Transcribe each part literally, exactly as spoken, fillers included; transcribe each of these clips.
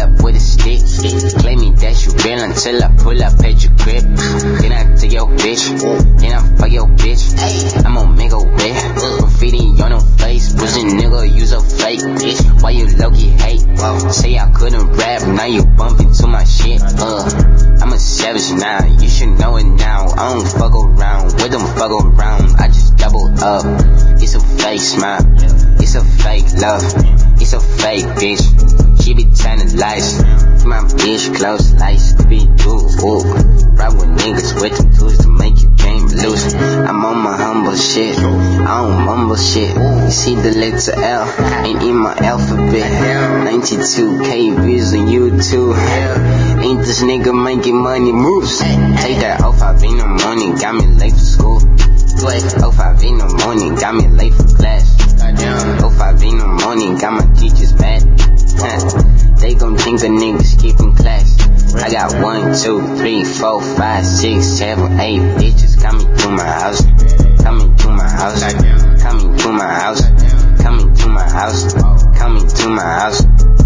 up with a stick. Claim me that you real until I pull up at your crib. Then I take your bitch, then I fuck your bitch. I'ma make a wet, graffiti on her face. Pussy nigga, use a fake bitch. Why you low-key hate? Say I couldn't rap, now you bumping to my shit. Uh, I'm a savage now, you should know it now. I don't fuck around, with them fuck around. I just double up. It's a fake smile, it's a fake love, it's a fake bitch. She be telling lies. My bitch close like Scooby-Doo. Ooh, ride with niggas with them tools to make you game loose. I'm on my humble shit, I don't mumble shit. You see the letter L, ain't in my alphabet. ninety-two K views on YouTube. Ain't this nigga making money moves? Take that oh five in the morning, got me late for school. oh five in the morning, got me late for class. oh five in the morning, got my teachers mad. They gon' think a nigga skipping class. I got one, two, three, four, five, six, seven, eight bitches coming to my house. Coming to my house. Coming to my house. Coming to my house. Coming to my house.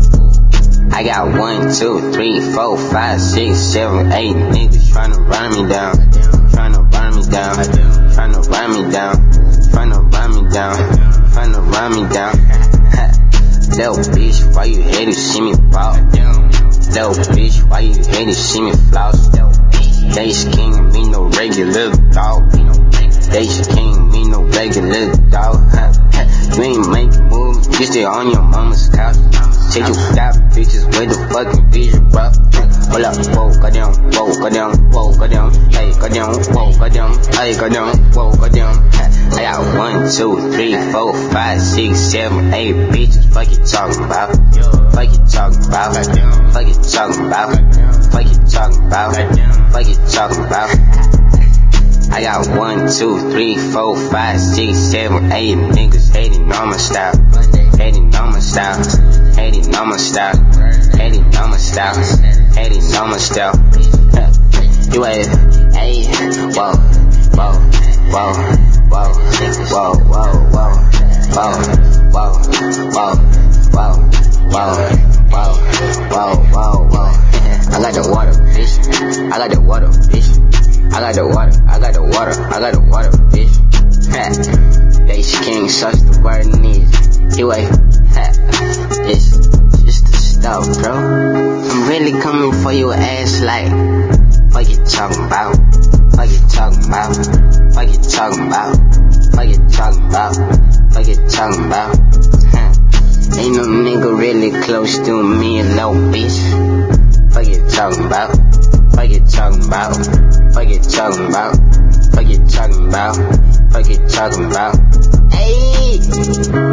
I got one, two, three, four, five, six, seven, eight niggas tryna run me down. Tryna run me down. Tryna run me down. Tryna run me down. Tryna run me down. Little bitch, why you hate to see me fall? Little bitch, why you hate to see me floss? They king, me no regular dog. They king, me no regular dog. You ain't making moves, you stay on your mama's couch. Take you fat bitches with the fucking vision, bro. Hold up, whoa, goddamn, whoa, goddamn, whoa, goddamn, hey, goddamn, whoa, goddamn, hey, goddamn, whoa, goddamn. I got one, two, three, four, five, six, seven, eight bitches. Fuck you talking about? Fuck you talking about? Fuck you talking about? Fuck you talking about? Fuck you talking about? I got one, two, three, four, five, six, seven, eight niggas hating on my style. Hating on my style. Hating on my style. Hating on my style. Hating on my style. You ain't, hey, whoa, whoa, whoa, whoa, whoa, whoa, whoa, whoa, whoa, whoa, whoa, whoa, whoa, whoa, whoa, whoa. I got the water, bitch. I got the water, bitch. I got the water. I got the water. I got the water, bitch. They king, such the word needs. You ain't, it's just the stuff, bro. I'm really coming for your ass like, fuck you talking about? Fuck you talking about? Fuck you talking about? Fuck you talking about? Fuck you talking about? Huh. Ain't no nigga really close to me, low bitch. Fuck you talking about? Fuck you talking about? Fuck you talking about? Fuck you talking about? Fuck you talking about? Hey!